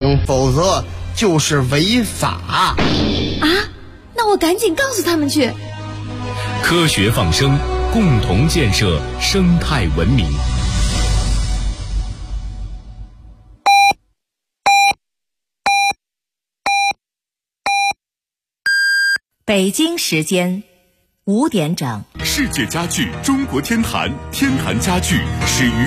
否则就是违法。 啊，那我赶紧告诉他们去。 科学放生，共同建设生态文明。 北京时间5点整。 世界家具中国天坛，天坛家具始于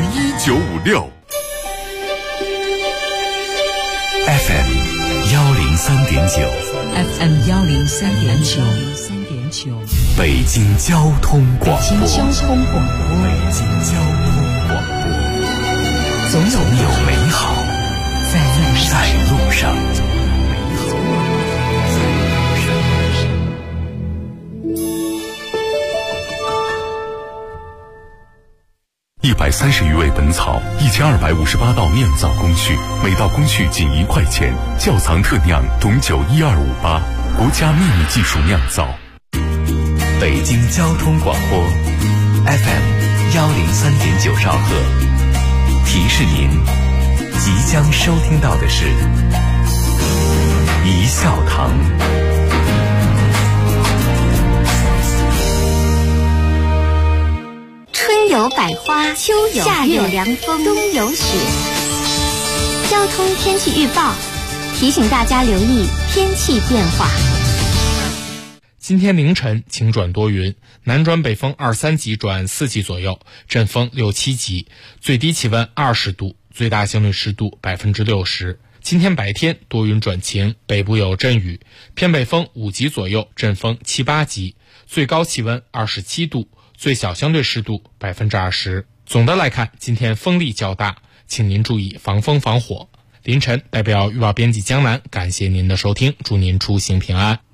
1956。FM 103.9 FM 103.9， 北京交通广播。 北京交通广播，总有美好在路上。 130余味本草，1258道酿造工序，每道工序仅1块钱。窖藏特酿董酒12588，国家秘密技术酿造。 北京交通广播 FM 103.9兆赫，提示您即将收听到的是一笑堂。 春有百花，秋有夏有凉风，冬有雪。交通天气预报提醒大家留意天气变化。 今天凌晨晴转多云，南转北风2、3级转4级左右，阵风6、7级，最低气温20度，最大相对湿度60%。今天白天多云转晴，北部有阵雨，偏北风5级左右，阵风7、8级，最高气温27度，最小相对湿度20%。总的来看，今天风力较大，请您注意防风防火。凌晨代表预报编辑江南感谢您的收听，祝您出行平安。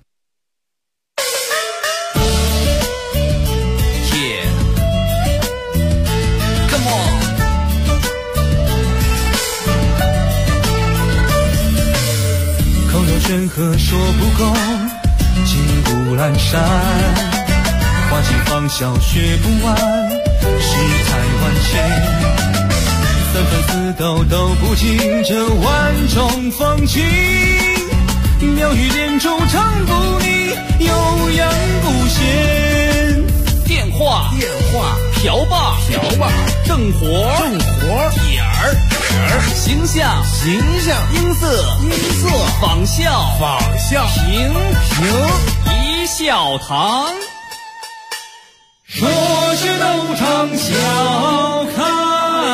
口若悬河说不够，金不阑珊，花季芳笑学不完，世态万千，三番四斗都不尽这万种风情，妙语连珠唱不腻，悠扬不闲。 电话瓢把正活点儿形象音色仿效评一笑堂， 说学逗唱笑开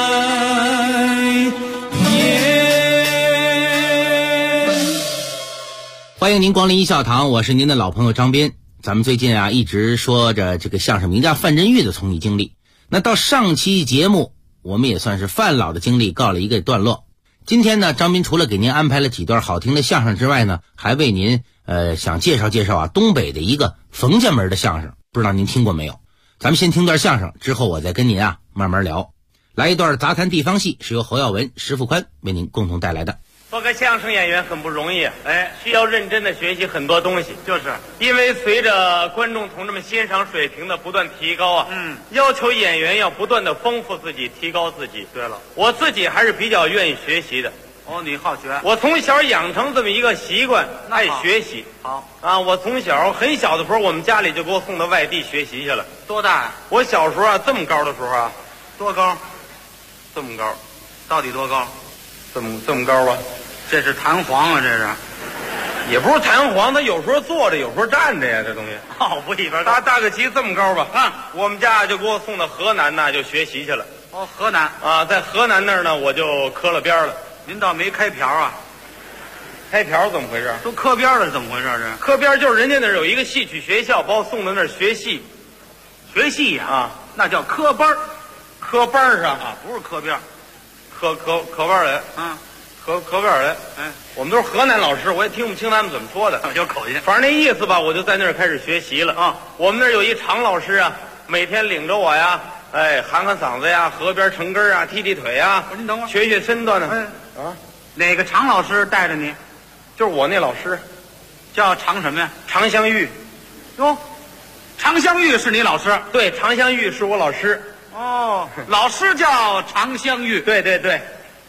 颜。 欢迎您光临一笑堂，我是您的老朋友张斌。咱们最近啊一直说着这个相声名家范振钰的从艺经历，那到上期节目我们也算是范老的经历告了一个段落。今天呢，张斌除了给您安排了几段好听的相声之外呢，还为您想介绍介绍啊东北的一个冯家门的相声，不知道您听过没有？咱们先听段相声，之后我再跟您啊慢慢聊。来一段杂谈地方戏，是由侯耀文、石富宽为您共同带来的。 做个相声演员很不容易，需要认真的学习很多东西。就是因为随着观众同志们欣赏水平的不断提高啊，要求演员要不断的丰富自己，提高自己。对了，我自己还是比较愿意学习的。 哦，你好学？ 我从小养成这么一个习惯，爱学习。 好啊，我从小很小的时候，我们家里就给我送到外地学习去了。 多大呀？ 我小时候啊，这么高的时候啊， 多高？ 这么高， 到底多高？ 这么高啊？ 这是弹簧啊，这是， 也不是弹簧，它有时候坐着，有时候站着呀，这东西。 哦，不一边大个旗这么高吧？我们家就给我送到河南呢，就学习去了。 哦，河南啊，在河南那儿呢，我就磕了边了。 您倒没开瓢啊？ 开瓢怎么回事？ 都磕边了，怎么回事？这磕边就是人家那儿有一个戏曲学校，把我送到那儿学戏。 学戏呀？ 啊， 那叫科班， 科班上啊，不是磕边， 磕班来。磕边来，我们都是河南老师，我也听不清他们怎么说的， 有口音。 反正那意思吧，我就在那儿开始学习了啊。我们那儿有一常老师啊，每天领着我呀，喊嗓子呀，河边成根啊，踢腿啊。 您等会儿， 学身段呢。 哪个常老师带着你？ 就是我那老师， 叫常什么呀？ 常香玉。 哟，常香玉是你老师？ 对，常香玉是我老师。 哦，老师叫常香玉。 对。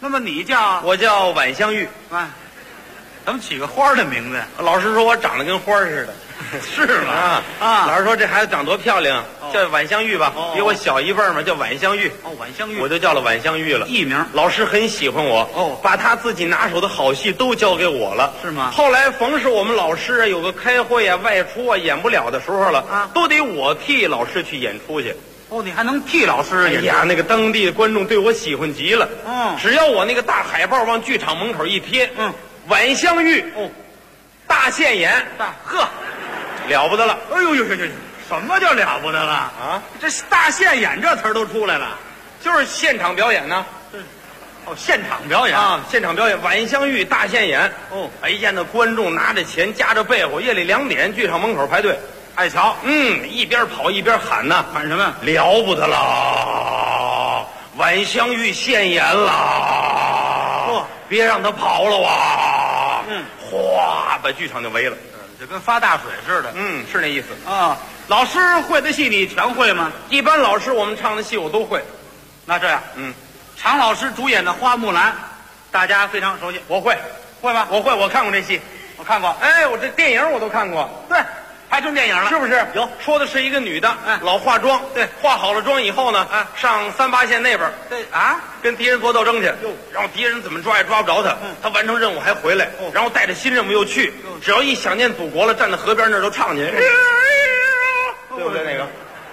那么你叫？ 我叫晚香玉。 哎，怎么起个花的名字呀？ 老师说我长得跟花似的。 是吗？啊！ 老师说这孩子长多漂亮，叫晚香玉吧，比我小一辈嘛，叫晚香玉。 哦，晚香玉， 我就叫了晚香玉了， 艺名。 老师很喜欢我， 哦， 把他自己拿手的好戏都交给我了， 是吗？ 后来逢是我们老师啊有个开会啊、外出啊演不了的时候了啊，都得我替老师去演出去。 哦，你还能替老师演出？ 哎呀，那个当地的观众对我喜欢极了。 嗯， 只要我那个大海报往剧场门口一贴，晚香玉，大现眼，呵。了不得了！ 哎呦呦呦呦！什么叫了不得了啊？这大现眼这词儿都出来了， 就是现场表演呢。 哦，现场表演啊，现场表演，晚香玉大现眼。哦，哎呀，那观众拿着钱夹着被窝，夜里2点剧场门口排队， 爱瞧。 一边跑一边喊呢， 喊什么？ 了不得了！晚香玉现眼了！别让他跑了哇！哗，把剧场就围了。 就跟发大水似的， 是那意思啊。老师会的戏你全会吗？ 一般老师我们唱的戏我都会。 那这样，常老师主演的《花木兰》，大家非常熟悉。 我会， 会吗？ 我会，我看过这戏， 我看过。 哎，我这电影我都看过。 对，拍成电影了， 是不是？ 有， 说的是一个女的，老化妆，对，化好了妆以后呢，上38线那边， 对啊， 跟敌人做斗争去，然后敌人怎么抓也抓不着他，他完成任务还回来，然后带着新任务又去，只要一想念祖国了，站在河边那儿都唱去，对不对？那个，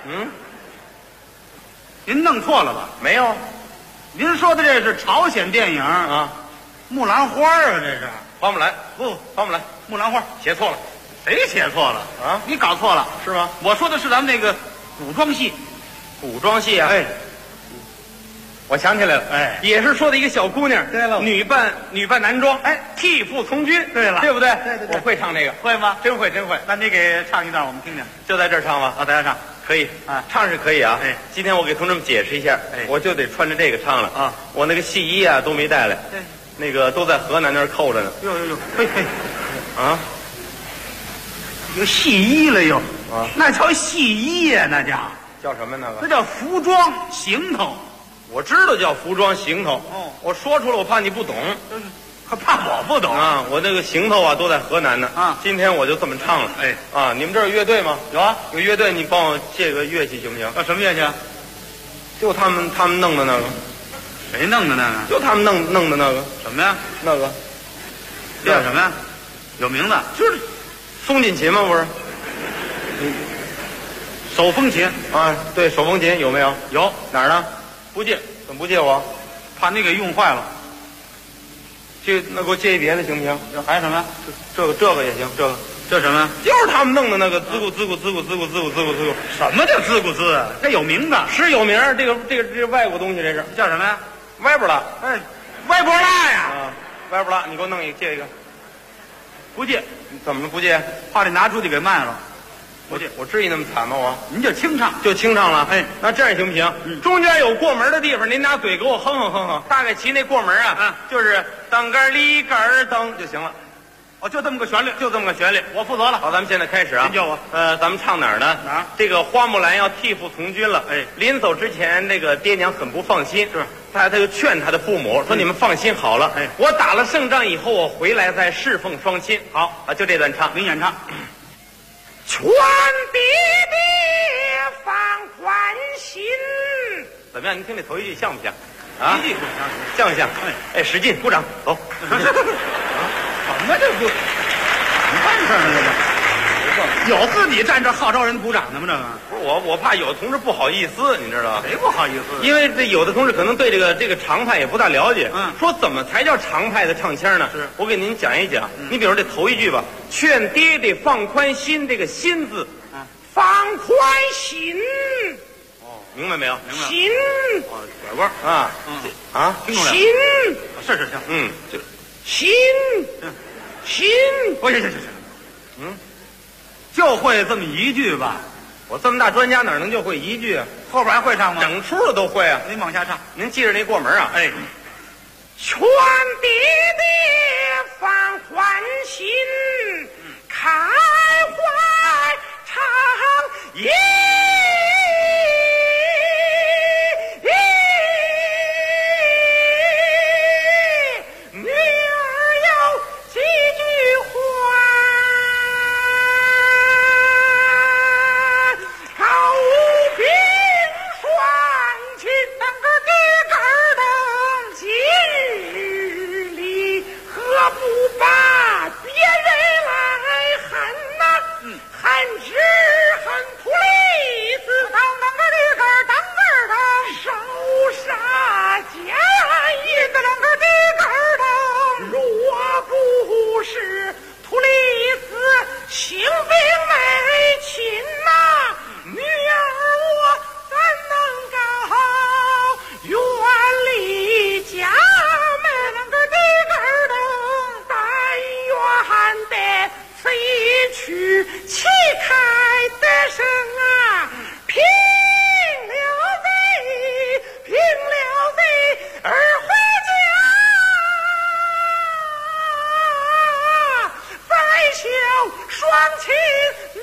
您弄错了吧？ 没有， 您说的这是朝鲜电影啊，木兰花啊，这是花木兰， 不， 花木兰， 木兰花， 写错了。 谁写错了啊？你搞错了是吗？ 我说的是咱们那个古装戏， 古装戏啊！哎，我想起来了，哎，也是说的一个小姑娘， 对了， 女扮男装，哎，替父从军， 对了， 对不对？ 对， 我会唱这个， 会吗？ 真会，真会。 那你给唱一段我们听听， 就在这儿唱吗？ 啊，大家唱， 可以啊，唱是可以啊。 哎， 今天我给同志们解释一下，哎，我就得穿着这个唱了啊。 我那个戏衣啊都没带来， 对， 那个都在河南那儿扣着呢。 哟，嘿嘿， 啊。 有戏衣了又啊，那叫戏衣呀，那叫什么那个？ 那叫服装行头。 我知道叫服装行头，我说出来我怕你不懂， 还怕我不懂啊？我那个行头啊都在河南呢啊。今天我就这么唱了， 哎啊，你们这儿有乐队吗？ 有啊， 有乐队，你帮我借个乐器行不行？ 什么乐器？ 就他们弄的那个。 谁弄的那个？ 就他们弄的那个。 什么呀？ 那个叫什么呀？有名字？ 就是松紧琴吗？不是， 手风琴啊，对，手风琴有没有？ 有， 哪儿呢？不借，怎么不借我？ 怕你给用坏了。 那给我借一别的行不行？ 还有什么？ 这个也行， 这什么？ 就是他们弄的那个滋咕滋咕滋咕滋咕滋咕滋咕滋咕。 什么叫滋咕滋啊？这有名字， 是有名。这外国东西，这是叫什么呀？ 歪波拉。 哎，歪波拉呀！ 啊，歪波拉，你给我弄一个，借一个。 不借， 怎么不借？ 怕你拿出去给卖了。不借， 我至于那么惨吗？我您就清唱， 就清唱了。 哎， 那这样行不行？中间有过门的地方，您拿嘴给我哼哼哼哼。大概齐那过门啊，就是当杆里杆当就行了。 哦，就这么个旋律， 就这么个旋律， 我负责了。 好，咱们现在开始啊。 您叫我。 咱们唱哪儿呢？ 哪儿？ 这个花木兰要替父从军了。 哎， 临走之前，那个爹娘很不放心，是。他就劝他的父母说：“你们放心好了， 哎， 我打了胜仗以后，我回来再侍奉双亲。”好啊，就这段唱， 您演唱。 劝爹爹放宽心，怎么样？您听这头一句像不像？啊，像不像？哎，使劲鼓掌，走。 什么这不？怎么办事呢？这个有自己站这号召人鼓掌的吗？这个不是我怕有的同志不好意思，你知道吧？ 谁不好意思？ 因为这有的同志可能对这个常派也不大了解。说怎么才叫常派的唱腔呢？是我给您讲一讲。你比如这头一句吧，劝爹爹放宽心，这个心字，放宽心。哦，明白没有？ 明白。 心， 哦，拐弯啊，啊， 听懂了？ 心， 是， 就心，心， 行，就会这么一句吧。 我这么大专家哪能就会一句啊？ 后边还会唱吗？ 整出的都会啊。 您往下唱， 您记着那过门啊。 哎， 劝爹爹放宽心，开怀畅饮。 曲旗开得胜啊，平了贼，平了贼而回家，再享双亲呐。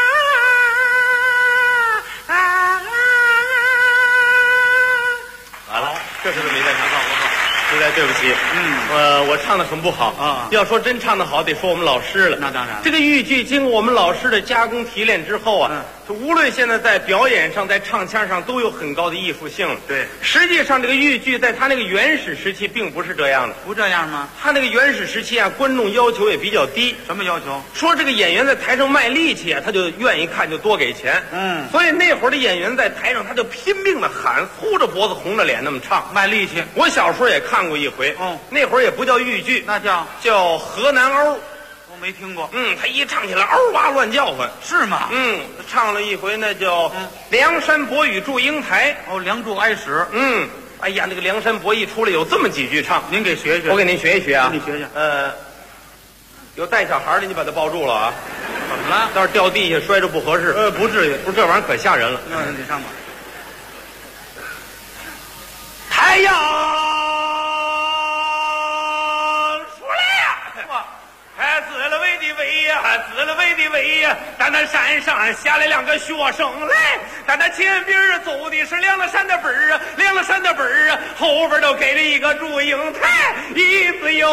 完了，这是这么一段唱，实在对不起，我唱的很不好啊。要说真唱的好，得说我们老师了。 那当然了， 这个豫剧经过我们老师的加工提炼之后啊，无论现在在表演上，在唱腔上都有很高的艺术性了。 对， 实际上这个豫剧在它那个原始时期并不是这样的。 不这样吗？ 它那个原始时期啊，观众要求也比较低。 什么要求？ 说这个演员在台上卖力气啊，他就愿意看，就多给钱。所以那会儿的演员在台上，他就拼命的喊，粗着脖子红着脸那么唱， 卖力气。 我小时候也看过一回。那会儿也不叫豫剧， 那叫河南欧。 我没听过。 他一唱起来嗷哇乱叫唤。 是吗？ 唱了一回那叫梁山伯与祝英台。 梁祝挨使。 哎呀，那个梁山伯一出来有这么几句唱， 您给学学。 我给您学一学啊。 你学学。 有带小孩的，你把他抱住了啊。 怎么了？ 要是掉地下摔着不合适。 不至于， 不是这玩意儿可吓人了。 那你上吧。 太阳。紫了喂的喂呀，咱那山上下来两个学生来，咱那前边走的是梁了山的本儿啊，梁了山的本儿啊，后边都给了一个祝英台，一字有。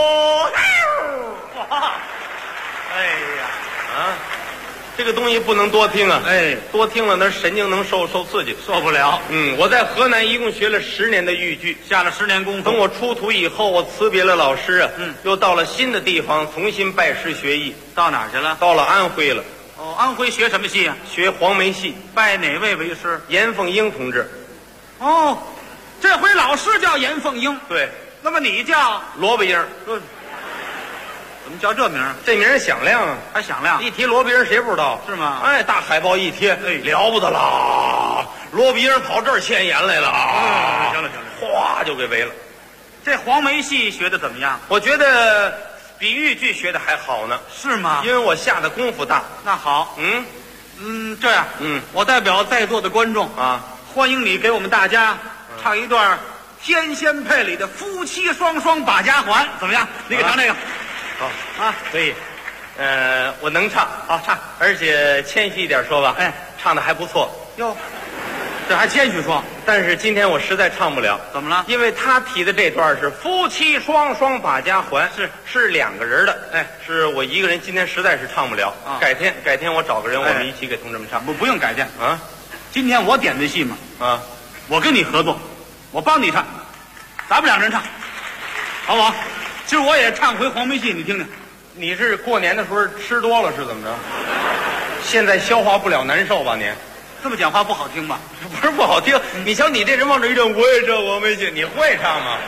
哇！哎呀，这个东西不能多听啊！多听了那神经能受刺激， 受不了。 我在河南一共学了10年的豫剧， 下了10年功夫。 等我出土以后，我辞别了老师啊，又到了新的地方重新拜师学艺。 到哪儿去了？ 到了安徽了。 安徽学什么戏啊？ 学黄梅戏。 拜哪位为师？ 严凤英同志。 这回老师叫严凤英。 对。 那么你叫萝卜英。 怎么叫这名？ 这名响亮啊， 还响亮。 一提萝卜英，谁不知道？ 是吗？ 大海报一贴，了不得啦！萝卜英跑这儿牵演来了啊！ 行了， 哗就给围了。 这黄梅戏学的怎么样？ 我觉得比豫剧学的还好呢。 是吗？ 因为我下的功夫大。 那好，这样，我代表在座的观众啊， 欢迎你给我们大家唱一段天仙配里的夫妻双双把家还，怎么样？你给唱这个。 好啊，可以，我能唱，好唱，而且谦虚一点说吧，唱的还不错。 哟，这还谦虚说？ 但是今天我实在唱不了。 怎么了？ 因为他提的这段是夫妻双双把家还，是2个人的，是我一个人，今天实在是唱不了。改天我找个人，我们一起给同志们唱。 不用改天啊，今天我点的戏嘛，我跟你合作，我帮你唱，咱们2人唱，好不好？今儿我也唱回黄梅戏，你听听。 你是过年的时候吃多了是怎么着？现在消化不了难受吧？你这么讲话不好听吧？ 不是不好听，你瞧你这人往这一站，我也唱黄梅戏，你会唱吗？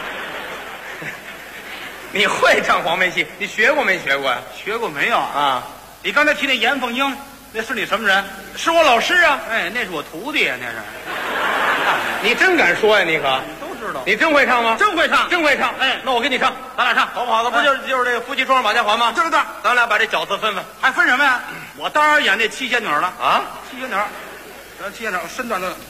你会唱黄梅戏？你学过没学过呀？ 学过没有啊？你刚才提那严凤英，那是你什么人？ 是我老师啊！ 那是我徒弟啊，那是。 你真敢说呀？你可。你真会唱吗？ 真会唱， 真会唱。那我跟你唱， 咱俩唱， 好不好？那不就是这个夫妻双双把家还吗？ 对不对？ 咱俩把这角色分分， 还分什么呀？我当然演那七仙女了啊！ 七仙女，七仙女身段的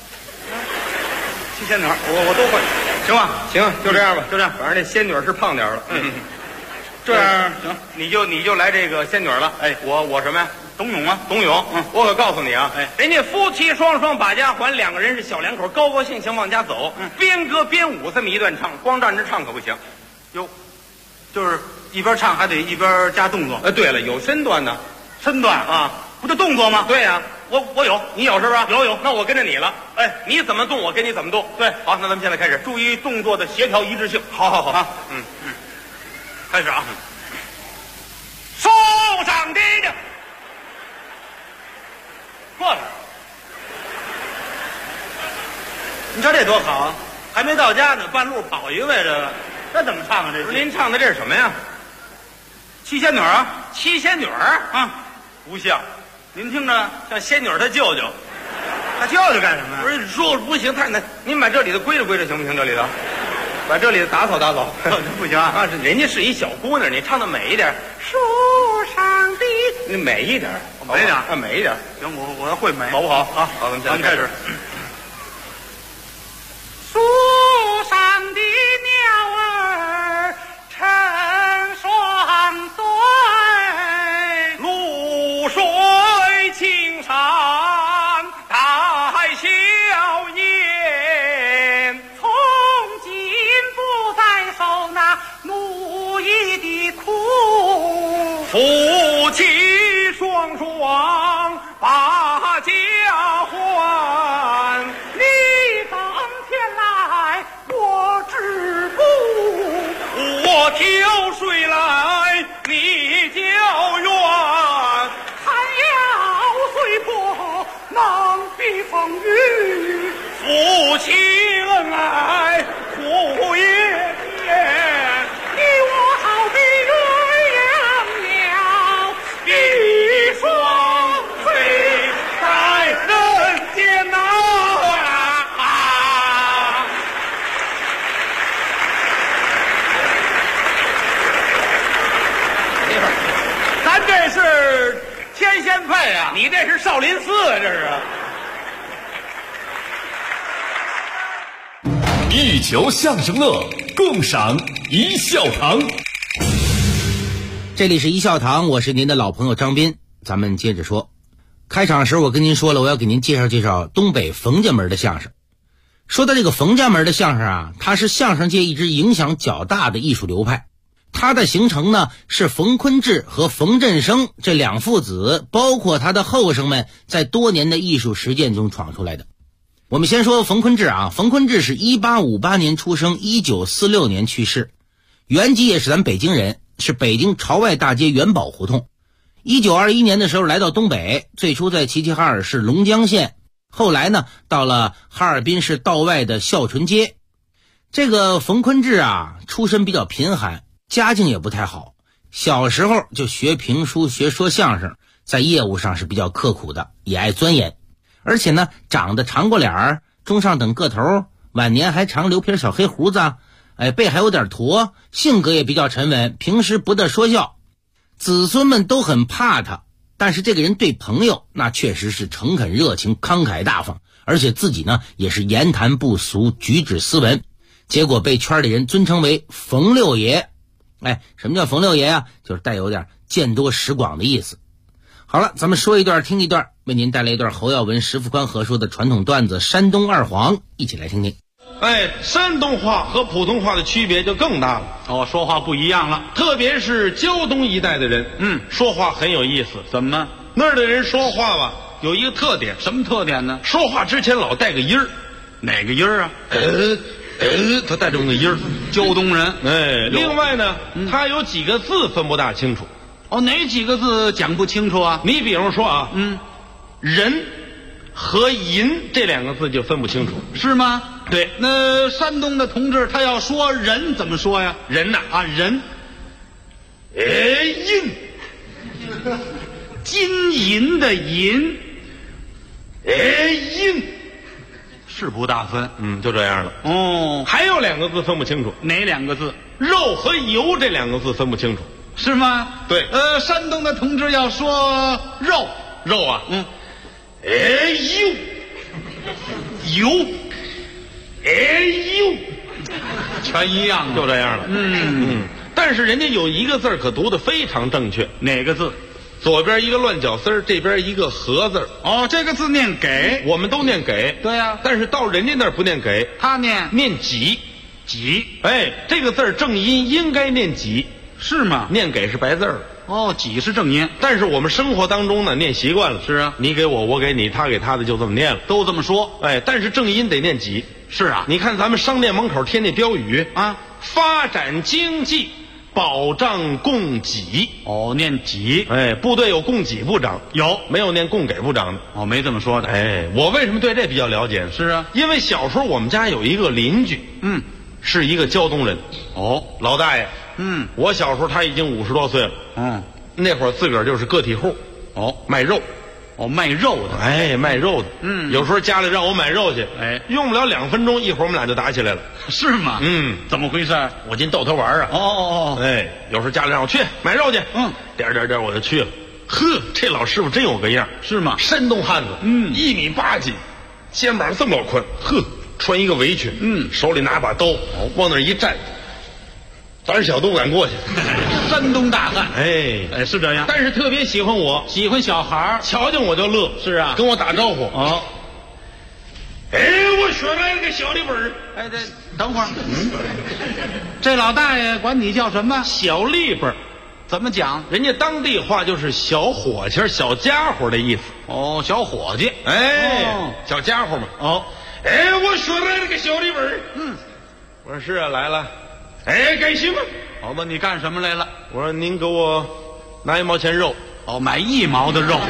七仙女，我都会，行吧？ 行，就这样吧， 就这样。 反正这仙女是胖点了， 这样行， 你就来这个仙女了。我什么呀？ 董永啊， 董永。我可告诉你啊，人家夫妻双双把家还，2个人是小2口，高高兴兴往家走，边歌边舞这么一段唱，光站着唱可不行。 哟，就是一边唱还得一边加动作。 对了，有身段呢， 身段啊，不就动作吗？ 对呀， 我有， 你有是不是？ 有， 那我跟着你了。你怎么动，我跟你怎么动。 对， 好，那咱们现在开始， 注意动作的协调一致性。 好啊，开始啊，手上的。过来，你瞧这多好啊！还没到家呢，半路跑一位，这怎么唱啊？这您唱的这是什么呀？ 七仙女啊， 七仙女啊， 不像。 您听着， 像仙女她舅舅， 她舅舅干什么呀？ 不是说不行，太难。您把这里的归着归着行不行？这里头，把这里的打扫打扫， 不行啊！ 人家是一小姑娘，你唱的美一点。树上的你美一点， 美点，美一点。 行，我要会美， 好不好？ 啊， 好，咱们开始。 树上的鸟儿成双对， 露水青山带笑颜， 从今不再受那奴役的苦， 夫妻双双把家还。 你当天来我止步， 我挑水来你浇园， 寒窑虽破能避风雨， 夫妻恩爱苦也甜， 你我好比鸳鸯鸟， 一双飞在人间呐！咱这是天仙配啊，你这是少林寺啊，这是。 一球相声乐，共赏一笑堂。 这里是一笑堂，我是您的老朋友张斌。咱们接着说，开场时我跟您说了，我要给您介绍东北冯家门的相声。说到这个冯家门的相声啊，它是相声界一支影响较大的艺术流派。它的形成呢，是冯坤志和冯振生这两父子，包括他的后生们，在多年的艺术实践中闯出来的。我们先说冯坤志啊，冯坤志是1858年出生，1946年去世，原籍也是咱北京人，是北京朝外大街元宝胡同。1921年的时候来到东北，最初在齐齐哈尔市龙江县，后来呢到了哈尔滨市道外的孝纯街。这个冯坤志啊，出身比较贫寒，家境也不太好，小时候就学评书学说相声，在业务上是比较刻苦的，也爱钻研，而且呢长得长过脸儿，中上等个头，晚年还常留撇小黑胡子，背还有点驼，性格也比较沉稳，平时不得说笑，子孙们都很怕他。但是这个人对朋友那确实是诚恳热情，慷慨大方，而且自己呢也是言谈不俗，举止斯文，结果被圈里人尊称为冯六爷。什么叫冯六爷啊？就是带有点见多识广的意思。好了，咱们说一段听一段，为您带来一段侯耀文、石富宽合说的传统段子《山东二黄》，一起来听听。 山东话和普通话的区别就更大了。 说话不一样了， 特别是胶东一带的人，说话很有意思。 怎么？ 那儿的人说话吧，有一个特点。 什么特点呢？ 说话之前老带个音儿。 哪个音儿啊？ 他带这么个音儿。 胶东人。 另外呢，他有几个字分不大清楚。 哪几个字讲不清楚啊？ 你比方说啊，人和银这两个字就分不清楚， 是吗？ 对。 那山东的同志他要说人怎么说呀？ 人呐， 人， 银， 金银的银， 银， 是不大分。 就这样了。还有两个字分不清楚。 哪两个字？ 肉和油这两个字分不清楚， 是吗？ 对。 山东的同志要说肉啊，油， 全一样， 就这样了。但是人家有一个字可读得非常正确。 哪个字？ 左边一个乱脚丝，这边一个禾字。 这个字念给， 我们都念给。 对呀。 但是到人家那儿不念给， 他念己。这个字正音应该念己， 是吗？ 念给是白字儿。 己是正音， 但是我们生活当中呢念习惯了。 是啊， 你给我，我给你，他给他的，就这么念了， 都这么说。 但是正音得念己。 是啊， 你看咱们商店门口贴那标语啊，发展经济，保障供给。 念给。 部队有供给部长， 有没有念供给部长的？ 没这么说的。 我为什么对这比较了解呢？ 是啊， 因为小时候我们家有一个邻居，是一个胶东人。老大爷。我小时候他已经50多岁了。那会儿自个儿就是个体户。卖肉。 卖肉的， 卖肉的，有时候家里让我买肉去，用不了2分钟，一会儿我们俩就打起来了， 是吗？怎么回事？ 我净逗他玩啊。有时候家里让我去买肉去，点我就去了。 呵，这老师傅真有个样， 是吗？ 山东汉子，1米8几，肩膀这么老宽，呵，穿一个围裙，手里拿把刀，往那一站，胆小都不敢过去。 山东大汉， 哎， 是这样。 但是特别喜欢我， 喜欢小孩， 瞧见我就乐。 是啊， 跟我打招呼。 哦， 哎，我学来了个小立本儿。 哎，等会儿，这老大爷管你叫什么？ 小立本儿。 怎么讲？ 人家当地话就是小伙计、小家伙的意思。 哦，小伙计， 小家伙嘛。 哦， 哎，我学来了个小立本儿。我说是啊，来了。哎，干什么？ 我问你干什么来了？ 我说您给我拿1毛钱肉。 哦，买1毛的肉。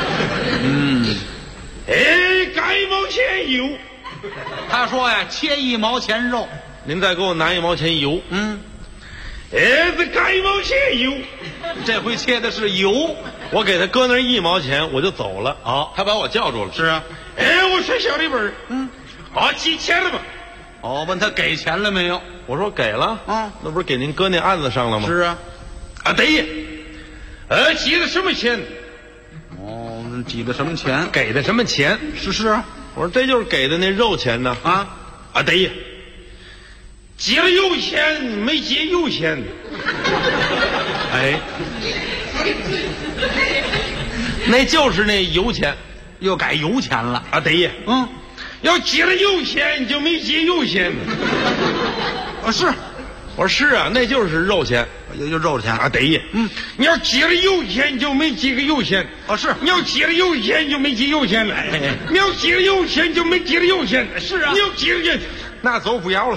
哎，干1毛钱油。 他说呀，切1毛钱肉。 您再给我拿1毛钱油。哎，这干1毛钱油。 这回切的是油。 我给他搁那1毛钱，我就走了。他把我叫住了。 是啊。 哎，我说小立本儿。寄钱了吧？ 问他给钱了没有？ 我说给了。那不是给您搁那案子上了吗？ 是啊。 对。寄的什么钱？ 寄的什么钱？ 给的什么钱？ 是啊。 我说这就是给的那肉钱呢。对。寄了油钱，没寄油钱。 哎， 那就是那油钱， 又改油钱了。 对。要寄了油钱就没寄油钱。 是。 我说是啊，那就是肉钱， 有肉钱。 对。你要寄了油钱就没寄个油钱。 是。 你要寄了油钱就没寄油钱了。你要寄了油钱就没寄了油钱。 是啊。 你要寄了油钱，那走不要了。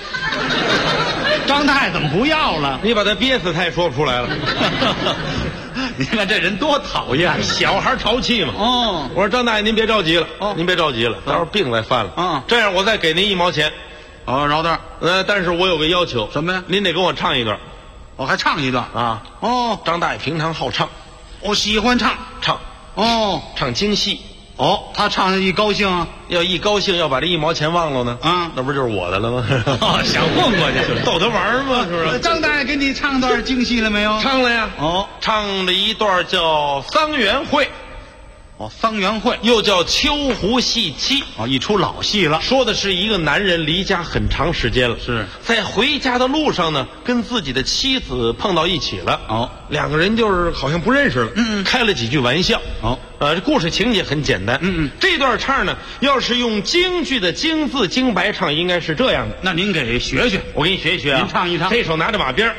张大爷怎么不要了？ 你把他憋死，他也说不出来了。 你看这人多讨厌， 小孩淘气嘛。我说张大爷您别着急了，您别着急了，到时候病再犯了。这样我再给您1毛钱。 饶点。 但是我有个要求。 什么呀？ 您得给我唱一段。 还唱一段啊？张大爷平常好唱， 我喜欢唱。 唱京戏。 他唱一高兴啊， 要一高兴要把这1毛钱忘了呢，那不就是我的了吗？ 想混过去， 逗他玩吗？是不是？ 张大爷给你唱段京戏了没有？ 唱了呀。唱了一段叫《桑园会》。 桑园会又叫秋胡戏妻。 一出老戏了， 说的是一个男人离家很长时间了， 是在回家的路上呢，跟自己的妻子碰到一起了。两个人就是好像不认识了，开了几句玩笑。这故事情节很简单。这段唱呢，要是用京剧的京字京白唱，应该是这样的。 那您给学学， 我给你学一学啊。 您唱一唱。 这手拿着马鞭。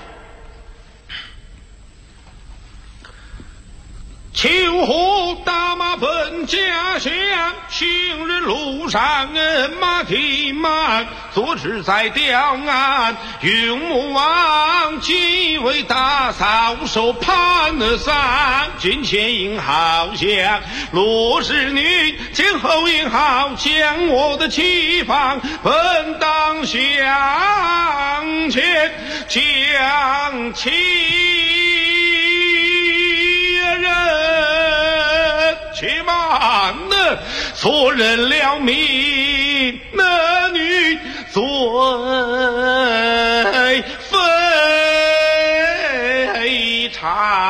秋胡打马奔家乡，行人路上马蹄慢，坐骑在吊鞍云木望，几位大嫂手攀伞，金钱银好像罗氏女，前后银好将我的妻房奔当向前，将妻人且慢的错认了命，那女最非常。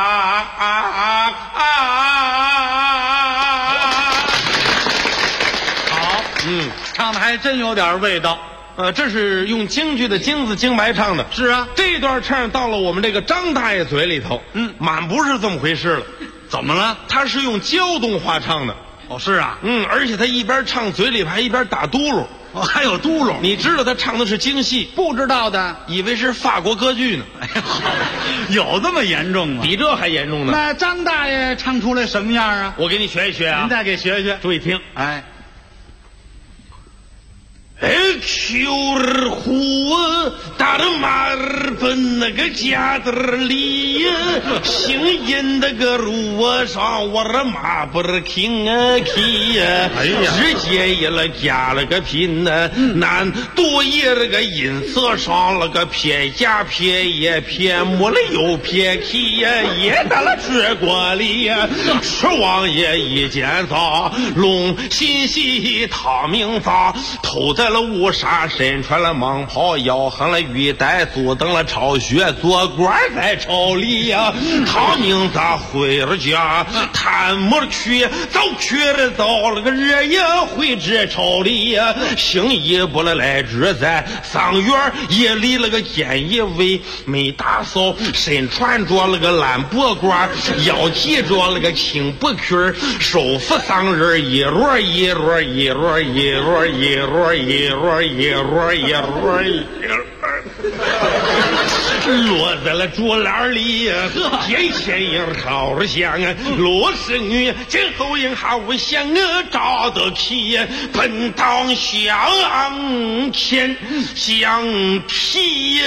好，唱的还真有点味道。 这是用京剧的京字京白唱的。 是啊， 这段唱到了我们这个张大爷嘴里头，满不是这么回事了。 怎么了？ 他是用胶东话唱的。 是啊。 而且他一边唱嘴里还一边打嘟噜。 还有嘟噜。 你知道他唱的是京戏？ 不知道的， 以为是法国歌剧呢。 有这么严重吗？ 比这还严重呢。 那张大爷唱出来什么样啊？ 我给你学一学啊。 您再给学学， 注意听。 哎。 秋儿虎打着马儿奔那个家子里呀，姓殷的个路上我的马不是听啊去呀，直接一了加了个拼呢，难多一了个银色上了个撇家撇也撇没了又撇去呀，也到了吃锅里呀，吃王爷一见早龙心细讨明早偷的在了乌纱，身穿了蟒袍，腰横了玉带，足蹬了朝靴，做官在朝里呀。他名咋回了家，探母去，早去了到了个热也回至朝里呀。行医不了来至在桑园，也立了个监义位，没打扫，身穿着了个蓝布褂，腰系着了个青布裙，手扶桑人一摞一摞一摞一摞一摞一摞一摞一摞落在了竹篮里，天仙影好香啊，罗氏女今后影好香啊，照得起本当向前相提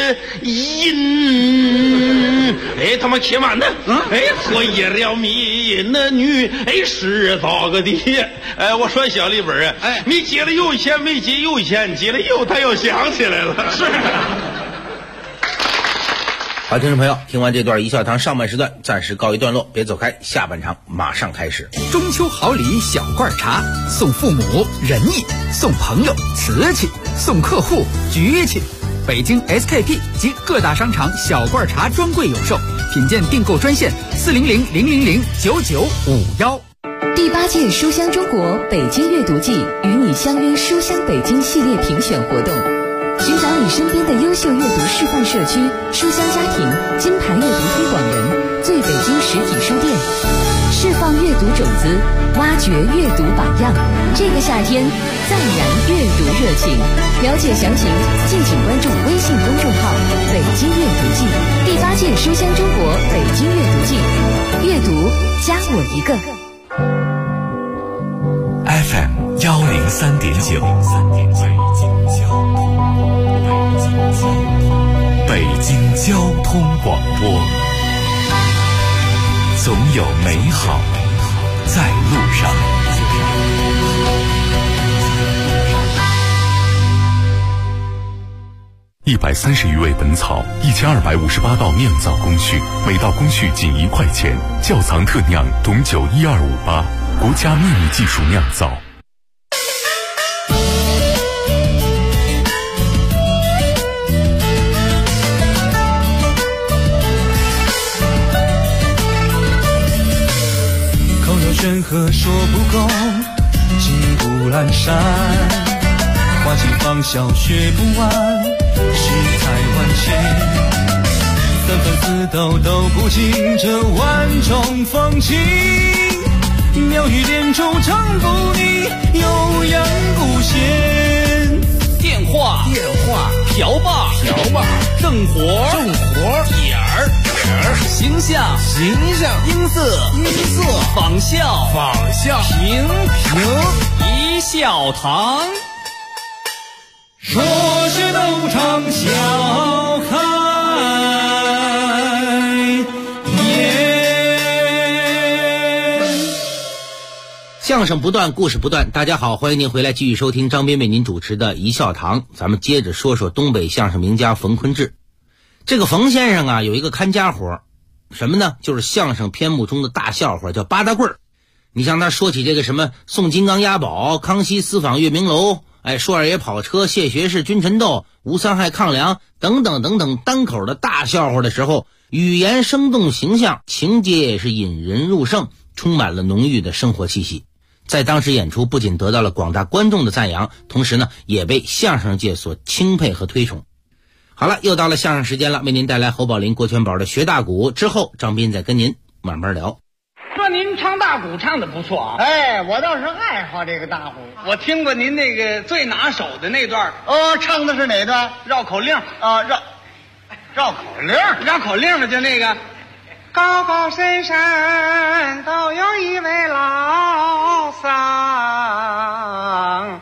引。哎，他妈且慢呢！哎，错一了米那女，哎，是糟个的！哎，我说小李本啊，哎，你接了有钱没接有钱，接了有他又想起来了。是。 好，听众朋友，听完这段一笑堂上半时段暂时告一段落，别走开，下半场马上开始。 中秋好礼小罐茶，送父母仁义，送朋友瓷器，送客户局气。北京 SKP 及各大商场小罐茶专柜有售，品鉴订购专线400-000-9951。 第8届书香中国北京阅读季与你相约书香北京系列评选活动，寻找你身边的优秀阅读示范社区、书香家庭、金牌阅读推广人、最北京实体书店，释放阅读种子，挖掘阅读榜样。这个夏天再燃阅读热情。了解详情，敬请关注微信公众号“北京阅读季”。第8届书香中国北京阅读季，阅读加我一个。 FM 103.9，北京交通广播，总有美好在路上。 130余味本草，1258道酿造工序，每道工序仅1块钱。窖藏特酿董酒12588，国家秘密技术酿造。 口有山河说不够，金不阑珊，花期芳笑学不完，世态万千，三分四斗都不尽这万种风情，妙语连珠唱不腻，悠扬古弦。 电话瓢把正活点儿形象音色仿效平一笑堂， 说是都唱笑开颜。 相声不断，故事不断。大家好，欢迎您回来继续收听张斌为您主持的一笑堂。咱们接着说说东北相声名家冯坤志。这个冯先生啊，有一个看家活，什么呢？就是相声篇目中的大笑话，叫八大棍儿。你像他说起这个什么宋金刚押宝、康熙私访月明楼，舒二爷跑车、谢学士君臣斗、吴三害抗梁等等等等单口的大笑话的时候，语言生动形象，情节也是引人入胜，充满了浓郁的生活气息。在当时演出不仅得到了广大观众的赞扬，同时呢也被相声界所钦佩和推崇。好了，又到了相声时间了，为您带来侯宝林、郭全宝的学大鼓，之后张斌再跟您慢慢聊。 说您唱大鼓唱的不错啊！ 哎，我倒是爱好这个大鼓。 我听过您那个最拿手的那段。 唱的是哪段？ 绕口令啊，绕口令， 绕口令的就那个。高高深深都有一位老僧，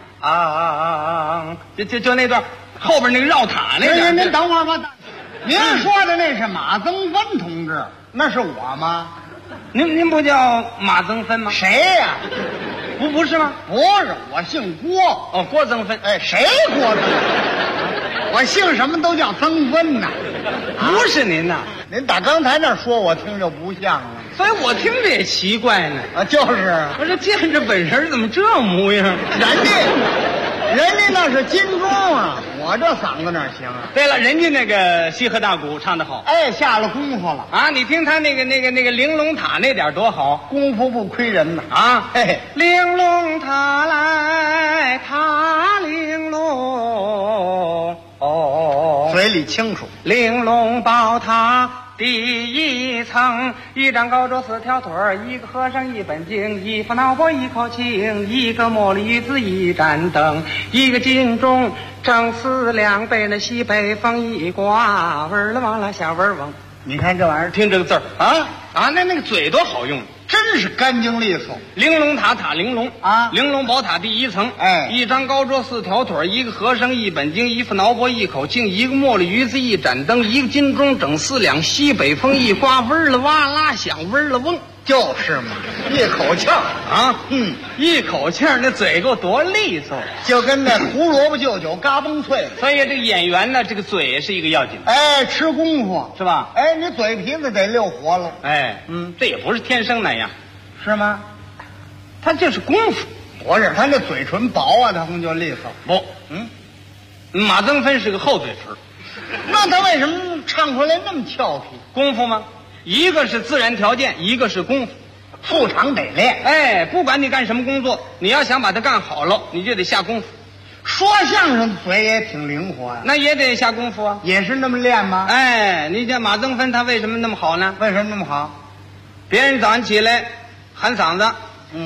就那段后边那个绕塔那个。 您等会儿吧，您说的那是马增芬同志，那是我吗？ 您不叫马增芬吗？ 谁呀？ 不是吗？ 不是，我姓郭。 哦，郭增芬。 哎，谁郭增芬？我姓什么都叫增芬呐。 不是您呐。 您打刚才那说，我听着不像了， 所以我听着也奇怪呢。 啊，就是我这见着本人怎么这模样？ 人家那是金钟啊，我这嗓子哪行啊？ 对了，人家那个西河大鼓唱得好， 哎，下了功夫了啊！你听他那个玲珑塔那点多好， 功夫不亏人呐啊！ 嘿， 玲珑塔来塔玲珑， 嘴里清楚。 玲珑宝塔第一层，一张高桌四条腿儿，一个和尚一本经，一副脑钵一口磬，一个茉莉鱼子一盏灯，一个金钟正4两被那西北风一刮，味儿了哇啦小味儿嗡。 你看这玩意儿， 听这个字儿啊，那个嘴多好用， 真是干净利索。 玲珑塔塔玲珑啊， 玲珑宝塔第一层， 哎， 一张高桌四条腿，一个和尚一本经，一副脑钵一口磬，一个茉莉鱼子一盏灯，一个金钟整4两，西北风一刮，味儿了哇啦响，味儿了嗡。 就是嘛，一口气儿啊，一口气儿，那嘴够多利索， 就跟那胡萝卜就酒嘎嘣脆。 所以这个演员呢，这个嘴也是一个要紧的， 哎，吃功夫是吧？ 哎，你嘴皮子得溜活了。 哎，这也不是天生那样， 是吗？ 他就是功夫， 不是他那嘴唇薄啊，他们就利索。 不，马增芬是个厚嘴唇， 那他为什么唱出来那么俏皮？ 功夫吗？一个是自然条件，一个是功夫， 副场得练。 哎，不管你干什么工作，你要想把它干好了，你就得下功夫。 说相声嘴也挺灵活呀， 那也得下功夫啊。 也是那么练吗？ 哎，你像马增芬，他为什么那么好呢？ 为什么那么好？ 别人早上起来喊嗓子，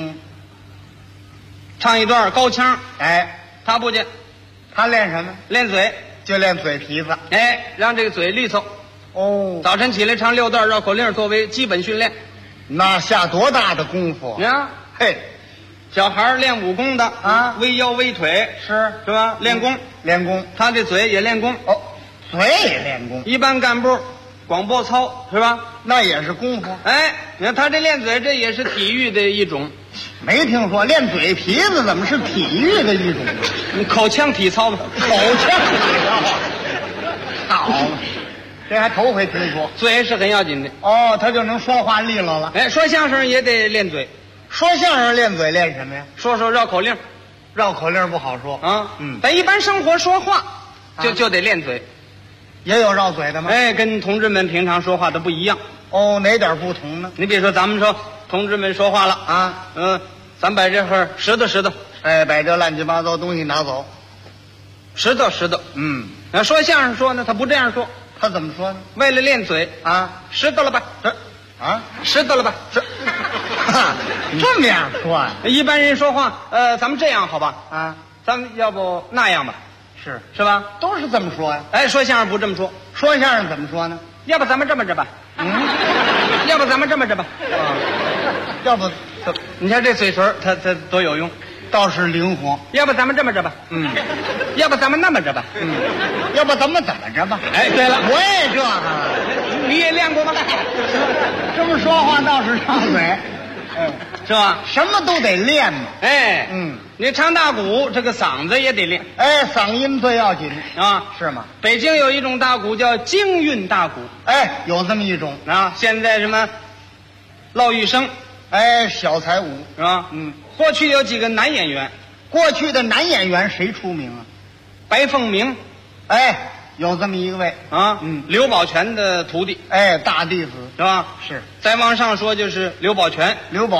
唱一段高腔， 哎， 他不去， 他练什么？ 练嘴， 就练嘴皮子。 哎，让这个嘴利索。 哦， 早晨起来唱6段绕口令作为基本训练， 那下多大的功夫呀？ 嘿， 小孩练武功的啊， 微腰微腿是吧？练功， 练功， 他这嘴也练功。 哦，嘴也练功。 一般干部广播操是吧？ 那也是功夫。 哎，你看他这练嘴，这也是体育的一种。 没听说练嘴皮子怎么是体育的一种？ 你口腔体操吧， 口腔体操。好。这还头回听说， 嘴是很要紧的哦，他就能说话利落了。 哎，说相声也得练嘴， 说相声练嘴练什么呀？ 说绕口令， 绕口令不好说啊。咱一般生活说话就得练嘴， 也有绕嘴的吗？ 哎，跟同志们平常说话的不一样。 哦，哪点不同呢？ 你比如说，咱们说同志们说话了啊， 咱把这会拾掇， 哎，把这乱七八糟东西拿走， 拾掇。那说相声说呢，他不这样说。 他怎么说呢？ 为了练嘴啊， 拾掇了吧，拾掇了吧， 这么样说啊？ 一般人说话，咱们这样好吧？ 啊， 咱们要不那样吧？是吧？ 都是这么说呀。 哎，说相声不这么说， 说相声怎么说呢？ 要不咱们这么着吧？要不咱们这么着吧？ 要不， 你看这嘴唇，它多有用。 倒是灵活， 要不咱们这么着吧？要不咱们那么着吧？ 要不咱们怎么着吧？ 哎，对了， 我也这， 你也练过吗？ 这么说话倒是上嘴， 是吧？ 什么都得练嘛。 哎，你唱大鼓，这个嗓子也得练。 哎，嗓音最要紧啊， 是吗？ 北京有一种大鼓叫京韵大鼓， 哎，有这么一种啊。现在什么骆玉笙， 哎，小才舞是吧？过去有几个男演员， 过去的男演员谁出名啊？ 白凤鸣， 哎，有这么一位啊，刘宝全的徒弟， 哎，大弟子是吧？ 是。 再往上说就是刘宝全，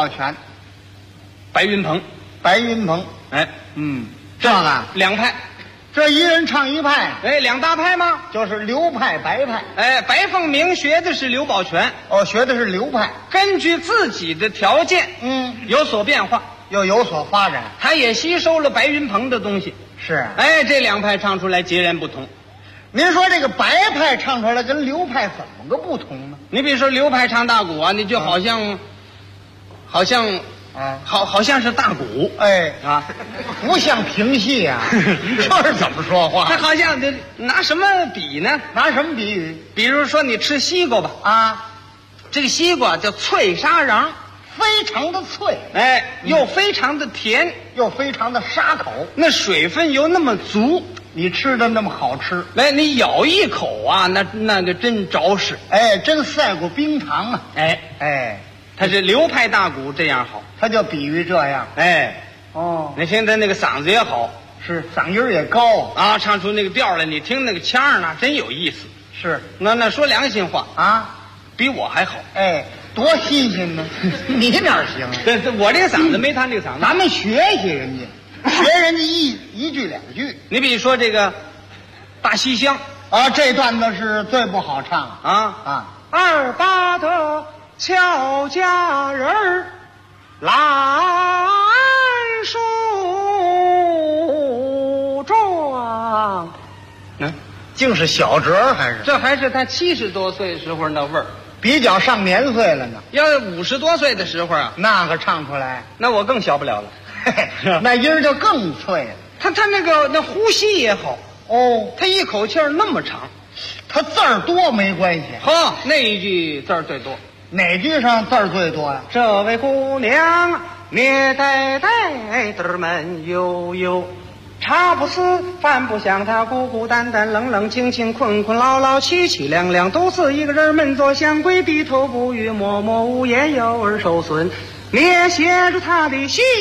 白云鹏，哎， 这个两派， 这一人唱一派， 哎，两大派吗？ 就是刘派、白派。 哎，白凤鸣学的是刘宝全， 哦，学的是刘派， 根据自己的条件，有所变化， 又有所发展。 他也吸收了白云鹏的东西。 是， 哎，这两派唱出来截然不同。 您说这个白派唱出来跟刘派怎么个不同呢？ 你比如说刘派唱大鼓啊，你就好像是大鼓， 哎啊，不像评戏啊，这是怎么说话？ 他好像得拿什么比呢？ 拿什么比喻？ 比如说你吃西瓜吧， 啊， 这个西瓜叫脆沙瓤， 非常的脆， 哎，又非常的甜， 又非常的沙口， 那水分又那么足， 你吃的那么好吃， 来，你咬一口啊，那个真着实， 哎，真赛过冰糖啊，哎。 他是刘派大鼓这样好， 他就比喻这样， 哎， 哦， 你听他那个嗓子也好， 是嗓音也高啊，唱出那个调来，你听那个腔儿呢，真有意思。 是， 那说良心话啊， 比我还好。 哎，多新鲜呢！你哪行？ 对，我这个嗓子没他这个嗓子。 咱们学习人家，学人家一句两句。 你比如说这个《大西厢》 啊，这段子是最不好唱啊。 二八的俏佳人儿来梳妆，竟是小折还是？ 这还是他70多岁时候那味儿， 比较上年岁了呢。 要50多岁的时候啊， 那个唱出来， 那我更小不了了， 那音儿就更脆了。 他那呼吸也好哦， 他一口气儿那么长， 他字儿多没关系。 呵，那一句字儿最多。 哪句上字儿最多呀？ 这位姑娘，面呆呆的闷悠悠，茶不思饭不想，他孤孤单单冷冷清清困困劳劳凄凄凉凉，独自一个人闷坐香闺，低头不语默默无言，幼儿受损，面写着他的心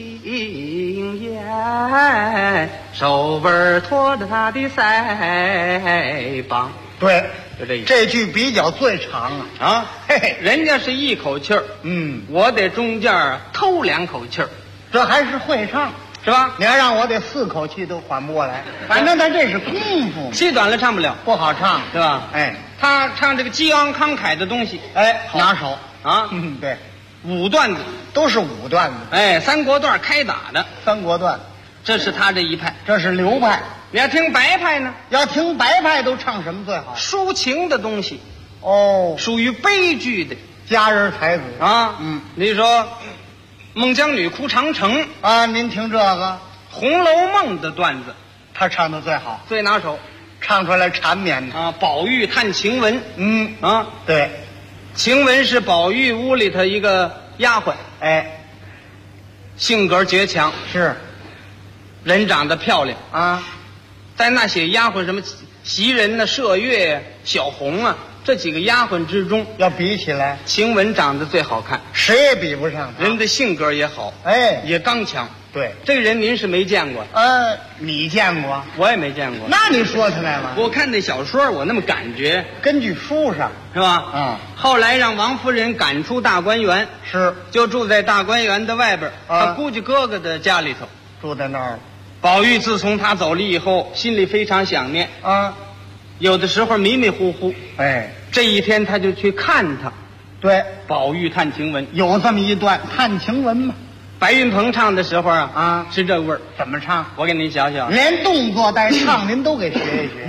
言，手腕托着他的腮帮。 对， 就这意思。 这句比较最长啊，嘿嘿，人家是一口气儿，我得中间偷2口气儿， 这还是会唱是吧？ 你要让我得4口气都缓不过来，反正他这是功夫， 气短了唱不了， 不好唱， 对吧？ 哎， 他唱这个激昂慷慨的东西， 哎，拿手啊， 对 ，5段子都是5段子， 哎，3国段开打的 3国段， 这是他这一派， 这是流派。 你要听白派呢？ 要听白派都唱什么最好？ 抒情的东西， 哦， 属于悲剧的佳人才子啊。你说孟姜女哭长城啊，您听这个《 红楼梦》的段子， 他唱的最好， 最拿手， 唱出来缠绵啊。宝玉探晴雯， 对， 晴雯是宝玉屋里头一个丫鬟， 哎， 性格倔强， 是， 人长得漂亮啊。 在那些丫鬟什么袭人呢、麝月、小红啊，这几个丫鬟之中， 要比起来， 晴雯长得最好看， 谁也比不上她。 人的性格也好， 哎， 也刚强。 对， 这个人您是没见过？ 你见过？ 我也没见过。 那你说起来了？ 我看那小说，我那么感觉， 根据书上是吧？后来让王夫人赶出大观园， 是就住在大观园的外边，他估计哥哥的家里头， 住在那儿。 宝玉自从他走了以后，心里非常想念啊， 有的时候迷迷糊糊。 哎， 这一天他就去看他。 对， 宝玉探晴雯有这么一段探晴雯嘛。 白云鹏唱的时候啊，是这味儿。 怎么唱？ 我给您想想， 连动作带唱您都给学一学。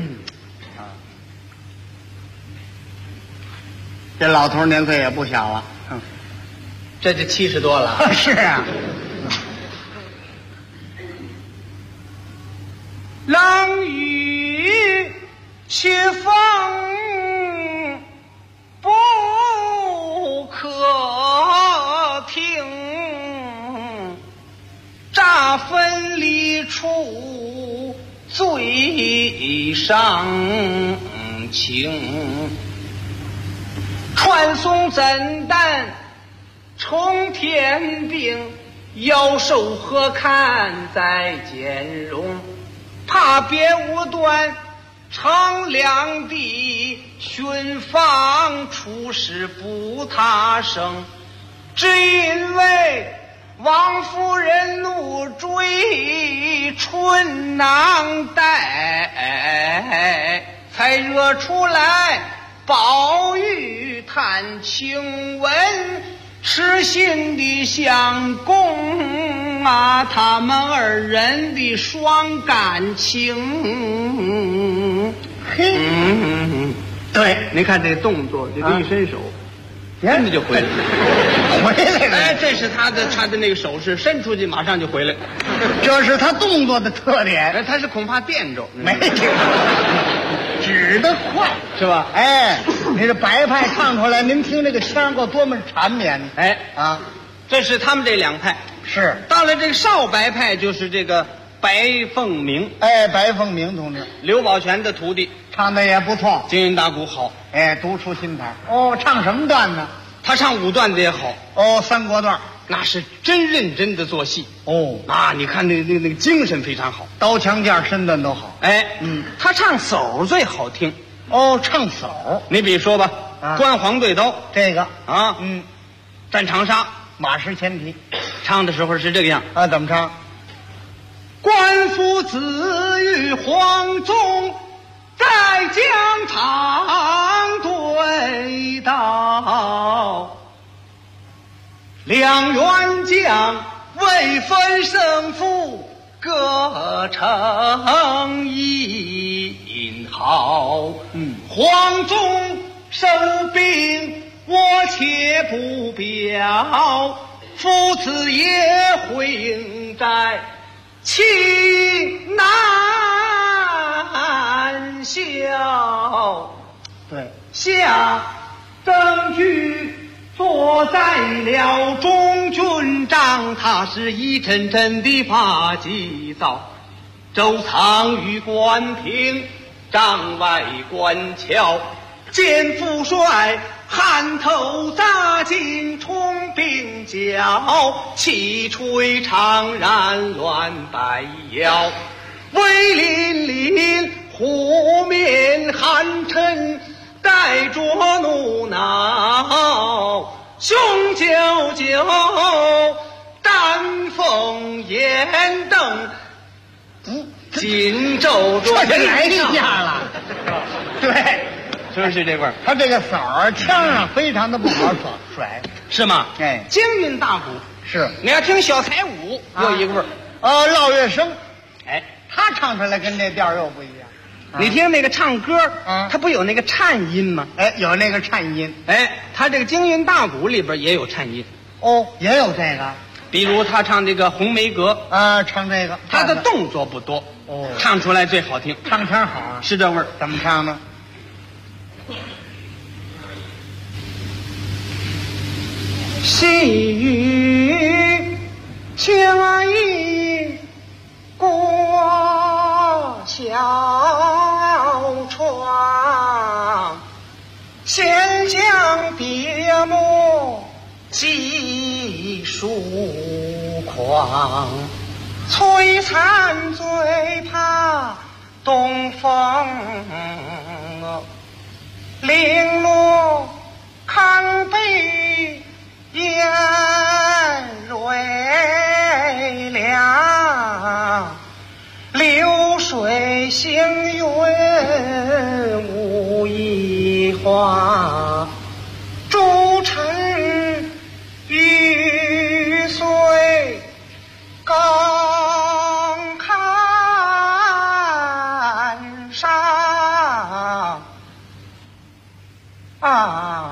这老头年岁也不小了， 这就70多了。 是啊。 冷雨且风不可听，乍分离处最伤情。传送怎担冲天定，妖兽何堪再兼容。怕别无端乘凉地，寻访出事不他生，只因为王夫人怒追春囊带，才惹出来宝玉探晴雯，痴心的相公啊，他们2人的双感情。 嘿， 对，您看这动作，就一伸手，真的就回来了， 回来了。 哎，这是他的那个手势，伸出去马上就回来， 这是他动作的特点。 他是恐怕电着， 没听过，指得快是吧？ 哎，你这白派唱出来，您听这个腔够多么缠绵。 哎啊， 这是他们这2派。 是， 到了这个少白派，就是这个白凤鸣。 哎，白凤鸣同志， 刘宝全的徒弟， 唱的也不错， 京韵大鼓好。 哎，独出心裁。哦，唱什么段呢？ 他唱5段子也好。 哦，3国段。 那是真认真的做戏哦啊！你看那个精神非常好， 刀枪剑身段都好。 哎，他唱叟最好听哦，唱叟。 你比如说吧，关黄对刀这个啊，战长沙， 马失前蹄， 唱的时候是这个样啊，怎么唱？ 官夫子与黄忠在疆场对刀，两员将未分胜负，各成一号。黄忠收兵，我且不表，夫子也回营寨，情难消。 对， 下曾举坐在了中军帐，他是一阵阵的发急躁。周仓与关平帐外观瞧，见副帅汗头扎进冲鬓角，气吹长髯乱摆腰，威凛凛湖面寒嗔，带着怒恼，雄赳赳丹凤眼瞪，紧皱着这是来下了。 对，就是这味儿。 他这个扫儿枪上非常的不好甩， 是吗？ 哎， 京韵大鼓是。 你要听小彩舞有一个味儿， 烙月生， 哎， 他唱出来跟这调又不一样。 你听那个唱歌，他不有那个颤音吗？ 哎，有那个颤音。 哎，他这个京韵大鼓里边也有颤音。 哦，也有这个。 比如他唱这个《红梅阁》 唱这个， 他的动作不多，唱出来最好听， 唱腔好啊， 是这味儿。 怎么唱呢？ 细雨轻移过小窗，闲将别墨几疏狂，摧残最怕东风，零落康碑烟蕊亮，流水行云无一花，诸臣欲岁更看上啊。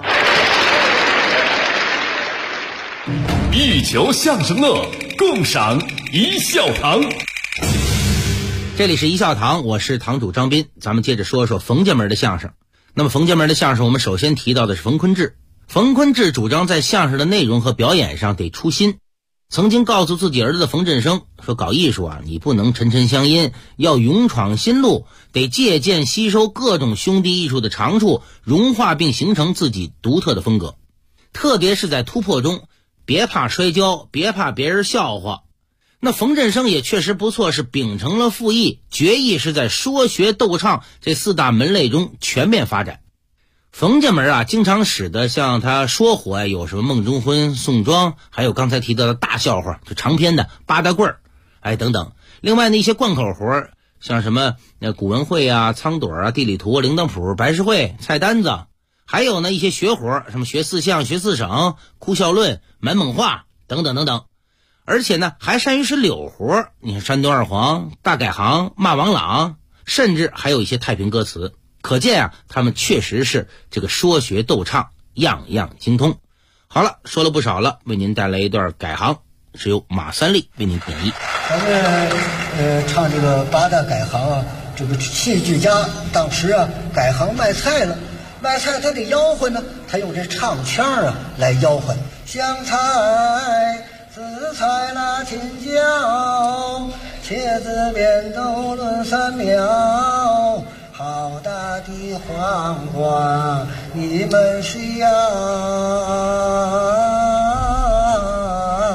一球相声乐，共赏一笑堂。 这里是一笑堂，我是堂主张斌。咱们接着说说冯家门的相声。那么冯家门的相声，我们首先提到的是冯坤志。冯坤志主张在相声的内容和表演上得出新，曾经告诉自己儿子冯振声说，搞艺术啊，你不能沉沉相因，要勇闯新路，得借鉴吸收各种兄弟艺术的长处，融化并形成自己独特的风格。特别是在突破中，别怕摔跤，别怕别人笑话。那冯振声也确实不错，是秉承了父艺，绝艺是在说学逗唱这四大门类中全面发展。冯家门啊，经常使得像他说活有什么梦中婚、宋庄，还有刚才提到的大笑话，就长篇的八大棍儿，等等。另外呢，一些贯口活，像什么古文会啊、苍垛啊、地理图、铃铛谱、白事会、菜单子，还有呢一些学活，什么学四象、学四省、哭笑论、满蒙话等等等等。而且呢，还善于使柳活，你看山东二黄、大改行、骂王朗，甚至还有一些太平歌词。可见啊，他们确实是这个说学逗唱样样精通。好了，说了不少了，为您带来一段改行，是由马三立为您演绎。 咱们唱这个八大改行啊，这个戏剧家当时啊改行卖菜了，卖菜他得吆喝呢，他用这唱腔啊来吆喝。香菜、紫菜啦、青椒、茄子、扁豆论3秒。好大的黄瓜，你们谁要？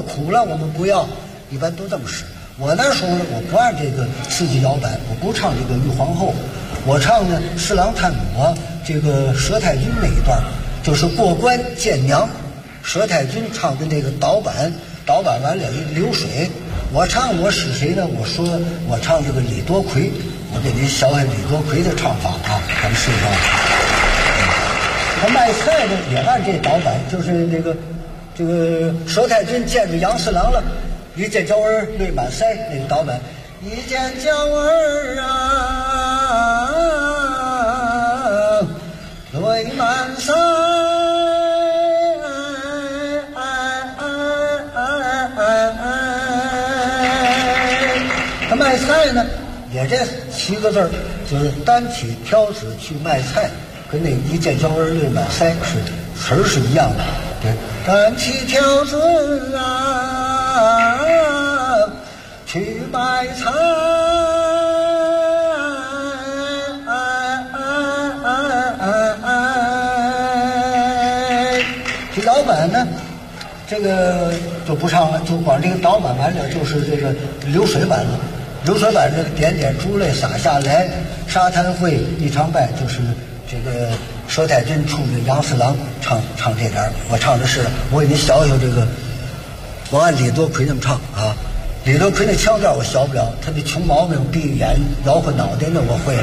苦了我们不要，一般都这么使。我那时候呢，我不按这个四季摇摆，我不唱这个玉皇后，我唱呢四郎探母啊，这个佘太君那一段，就是过关见娘，佘太君唱的那个导板完了流水，我唱我使谁呢？我说我唱这个李多奎，我给您小李多奎的唱法啊，咱们试一下。他卖菜呢也按这导板，就是这个佘太君见着杨四郎了。一见娇儿泪满腮，那个导板，一见娇儿啊，泪满腮，他卖菜呢，也这7个字儿，就是单起挑子去卖菜，跟那一见娇儿泪满腮是词儿是一样的。对，单起挑子啊，去卖菜，这导板呢，这个就不唱了，就光这个导板完了，就是这个流水板了。流水板这个点点珠泪洒下来，沙滩会一场败，就是这个佘太君冲着杨四郎唱这点，我唱的是，我给你学这个，我按李多奎那么唱啊。李多奎那腔调我学不了，他那穷毛病闭眼摇晃脑袋那我会了。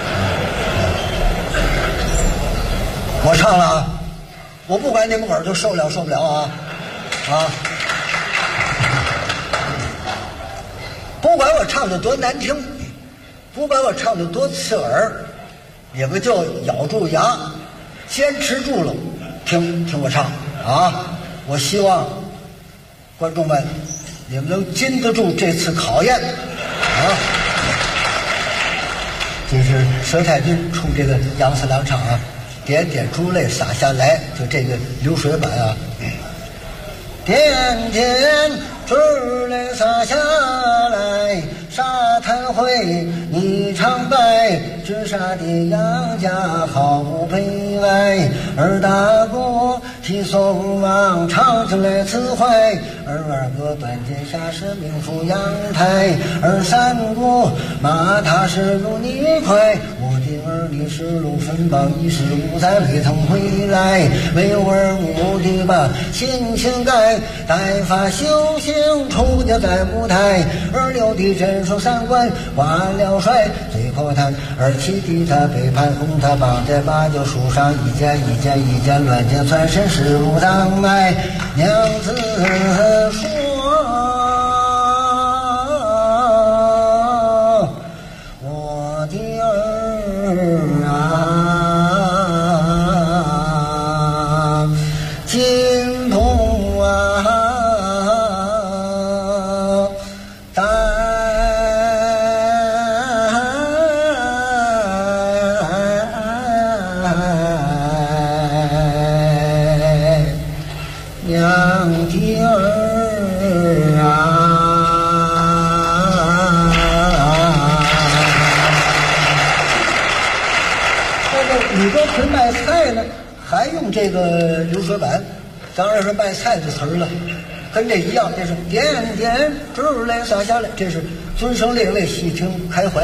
我唱了啊，我不管你们耳朵受不了啊。不管我唱的多难听，不管我唱的多刺耳，你们就咬住牙坚持住了，听我唱啊！我希望观众们你们能经得住这次考验啊！这是佘太君冲这个杨四郎唱啊，点点珠泪洒下来，就这个流水板啊，点点珠泪洒下来，沙滩会一场败，直杀的杨家毫不悲哀。二大哥提宋王唱出来词怀，二哥断剑下是名副阳台，二三哥骂他是如泥块，我的儿女是路分包，一时无才未曾回来，为有儿无的把心情改，待发修行出家在舞台，二六的镇守三关挂了帅，最后他二七的他背叛红他绑在八九树上，一件乱箭穿身势无障碍，娘子说我的儿啊，金童啊，带娘的儿啊。李多奎卖菜呢，还用这个流水板，当然是卖菜的词儿了，跟这一样，这是点点珠泪洒下来，这是尊声列位细听开怀。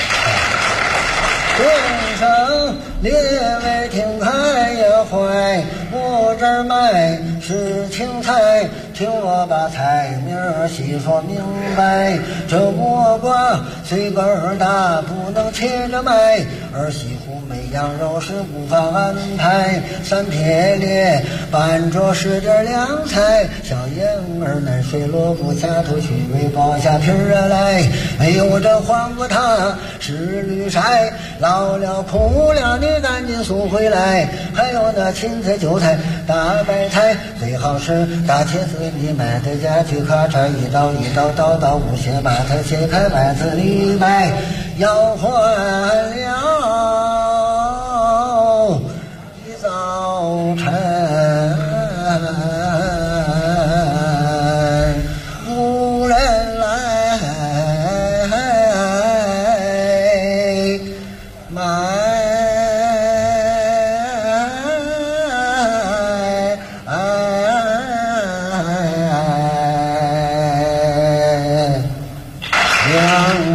尊声列位听开呀怀，我这儿卖是青菜，听我把菜名细说明白。这倭瓜虽个儿大，不能切着卖，儿媳妇没羊肉是无法安排。三撇列拌着是点凉菜，小燕儿嫩水萝卜掐头去尾剥下皮儿来。哎呦我这黄瓜它是绿晒，老了苦了你赶紧送回来。还有那芹菜韭菜大白菜，最好是大茄子你买的家去，咔嚓一刀刀到无血，把它切开麦子里摆，要换了一早晨，无人来买娘的儿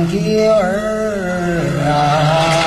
的儿啊！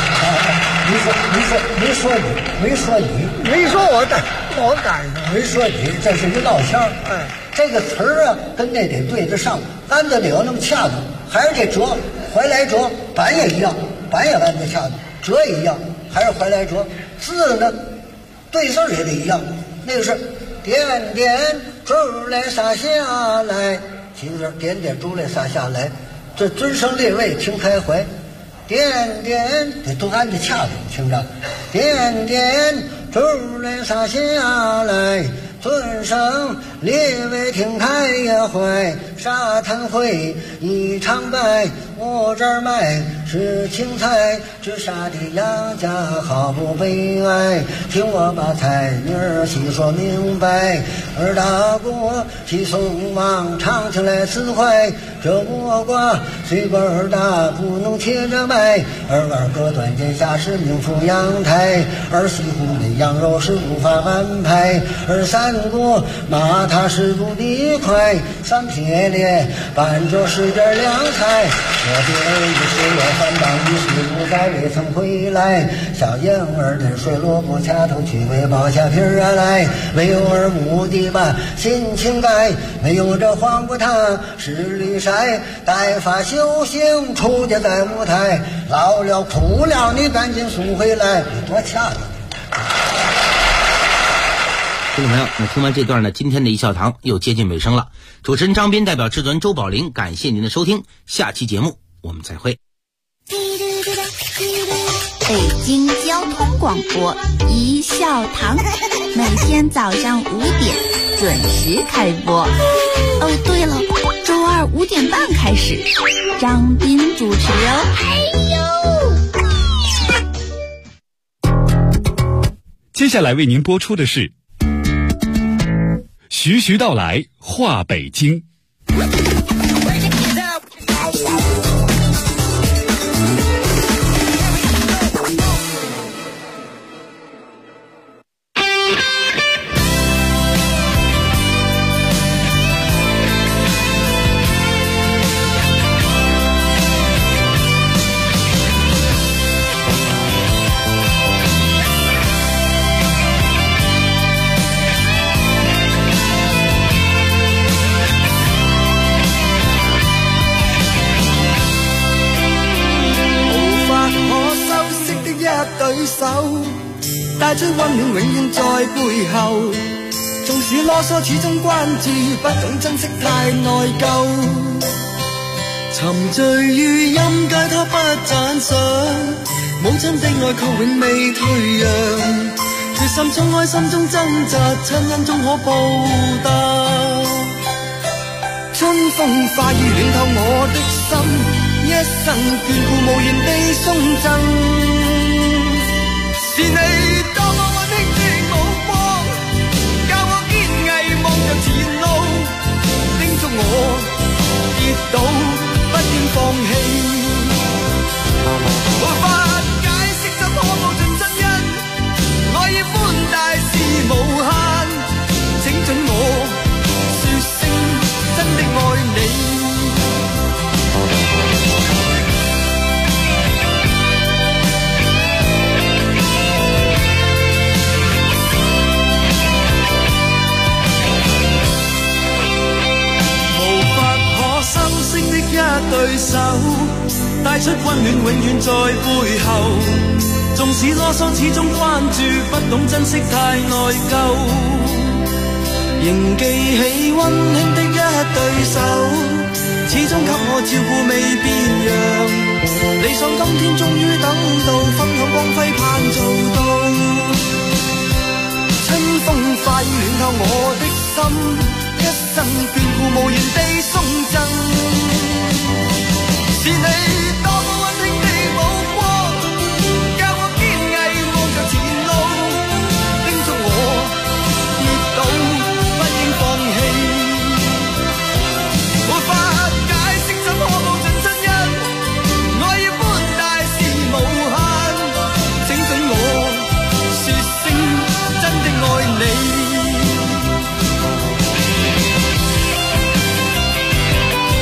没说我赶上，没说你，这是一闹腔。哎，这个词儿啊，跟那得对得上，按得了那么恰当。还是这折，怀来折，板也一样，板也按得恰当，折也一样，还是怀来折。字呢，对字也得一样，那个是点点珠来洒下来，其实点点珠来洒下来，这尊声列位听开怀。点点得都按着恰当，听着，点点珠来洒下来，尊声列位听开也怀，沙滩会一场白，我这儿卖是青菜，这沙的杨家好不悲哀，听我把菜名儿细说明白，二大国齐宋王唱起来词怀，这倭瓜虽个儿大不能切着卖，二哥断剑下是名副阳台，二西湖的羊肉是无法安排，二三国马踏实不的快，三撇列伴着是点凉菜，我的一时我反当一时不在未曾回来，小燕儿的水萝卜掐头去尾包下皮儿来，唯有儿母的吧心情改，没有这黄瓜汤是绿晒，带发修行出家在舞台，老了哭了你赶紧送回来，多恰当。 听众朋友，那听完这段呢，今天的一笑堂又接近尾声了。主持人张斌代表制作人周宝林，感谢您的收听，下期节目我们再会。 北京交通广播一笑堂，每天早上5点准时开播。哦，对了，周二5点半开始，张斌主持哦。 接下来为您播出的是徐徐道来话北京。 帶出溫暖永遠在背後，縱使囉嗦始終關注，不懂珍惜太內疚，沉醉於音階他不讚賞，母親的愛卻永未退讓，決心衝開心中掙扎，親恩終可報答，春風化雨暖透我的心，一生眷顧無言地送贈，是你多麼溫馨的目光，教我堅毅望着前路，叮囑我跌倒不應放棄，無法解釋怎可報盡真恩，愛意寬大是無限，請准我說聲真的愛你。一對手帶出溫暖永遠在背後，縱使囉嗦始終關注，不懂珍惜太內疚，仍記起溫馨的一對手，始終給我照顧未變樣，理想今天終於等到，分享光輝盼做到，春風化雨暖透我的心，一生眷顧無言地送贈，是你多麼溫馨的目光，教我堅毅望着前路，叮囑我跌倒不應放棄，無法解釋怎可報盡真恩，愛意寬大是無限，請准我說聲真的愛你。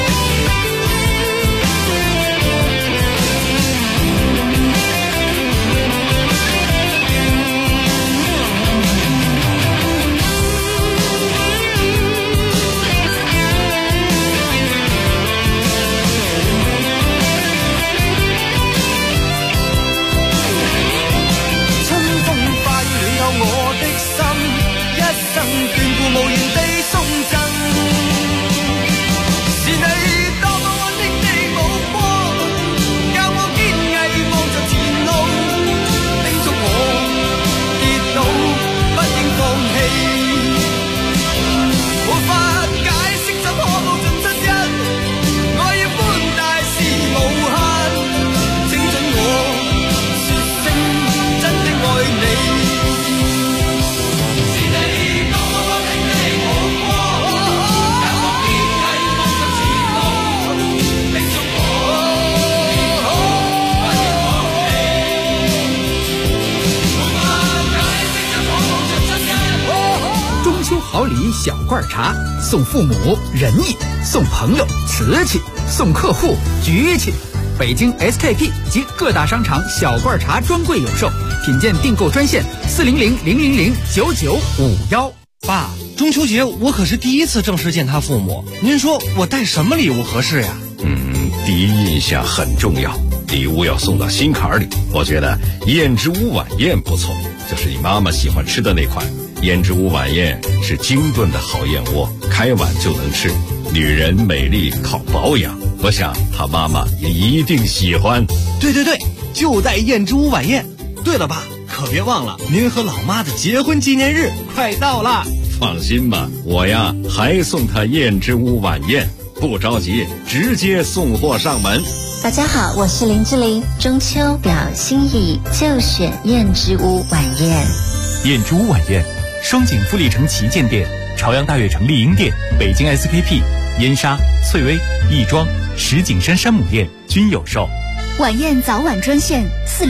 礼小罐茶，送父母仁义，送朋友瓷器，送客户局气。北京 SKP 及各大商场小罐茶专柜有售，品鉴订购专线400-000-9951。 爸，中秋节我可是第一次正式见他父母，您说我带什么礼物合适呀？ 第一印象很重要，礼物要送到心坎里。我觉得燕之屋晚宴不错，就是你妈妈喜欢吃的那款。燕之屋晚宴是精炖的好燕窝，开碗就能吃。女人美丽靠保养，我想她妈妈也一定喜欢。 对，就带燕之屋晚宴。对了，爸，可别忘了您和老妈的结婚纪念日快到了。 放心吧，我呀还送她燕之屋晚宴，不着急，直接送货上门。 大家好，我是林志玲。中秋表心意，就选燕之屋晚宴。 燕之屋晚宴，双井富力城旗舰店、朝阳大悦城丽婴店、北京 SKP、燕莎、翠微、亦庄、石景山山姆店均有售。 晚宴早晚专线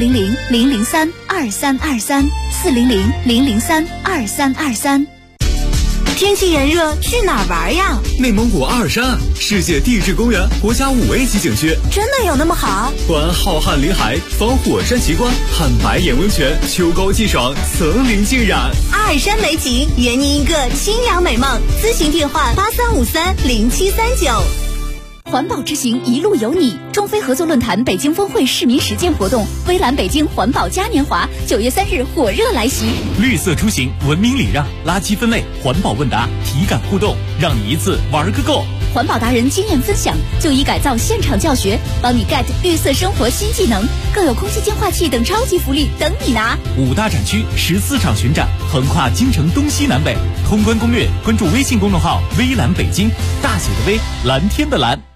400-003-2323，400-003-2323。 天气炎热，去哪儿玩呀？ 内蒙古阿尔山世界地质公园国家5A 级景区， 真的有那么好？ 观浩瀚林海，访火山奇观，看白眼温泉，秋高气爽，层林尽染。 阿尔山美景，圆您一个清凉美梦。咨询电话83530739。 环保之行，一路有你。中非合作论坛北京峰会市民实践活动，微蓝北京环保嘉年华9月3日火热来袭。 绿色出行，文明礼让，垃圾分类，环保问答，体感互动，让你一次玩个够。 环保达人经验分享，就医改造现场教学，帮你 get 绿色生活新技能，更有空气净化器等超级福利等你拿。 5大展区14场巡展，横跨京城东西南北。通关攻略，关注微信公众号微蓝北京，大写的微，蓝天的蓝。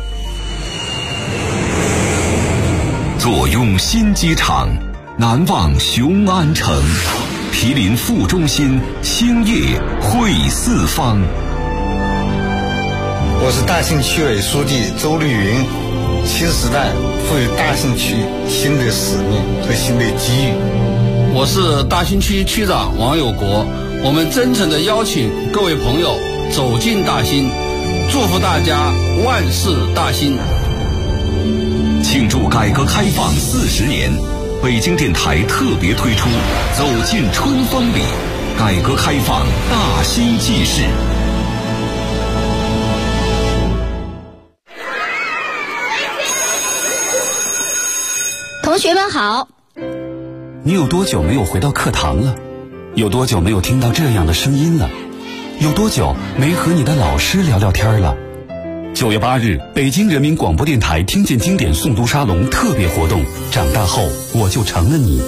坐拥新机场，难忘雄安城，毗邻副中心，兴业汇四方。 我是大兴区委书记周绿云，新时代赋予大兴区新的使命和新的机遇。 我是大兴区区长王有国，我们真诚地邀请各位朋友走进大兴，祝福大家万事大兴。 庆祝改革开放40年，北京电台特别推出《走进春风里》，改革开放大兴纪事。 同学们好。 你有多久没有回到课堂了？有多久没有听到这样的声音了？有多久没和你的老师聊聊天了？9月8日，北京人民广播电台听见经典诵读沙龙特别活动，长大后我就成了你。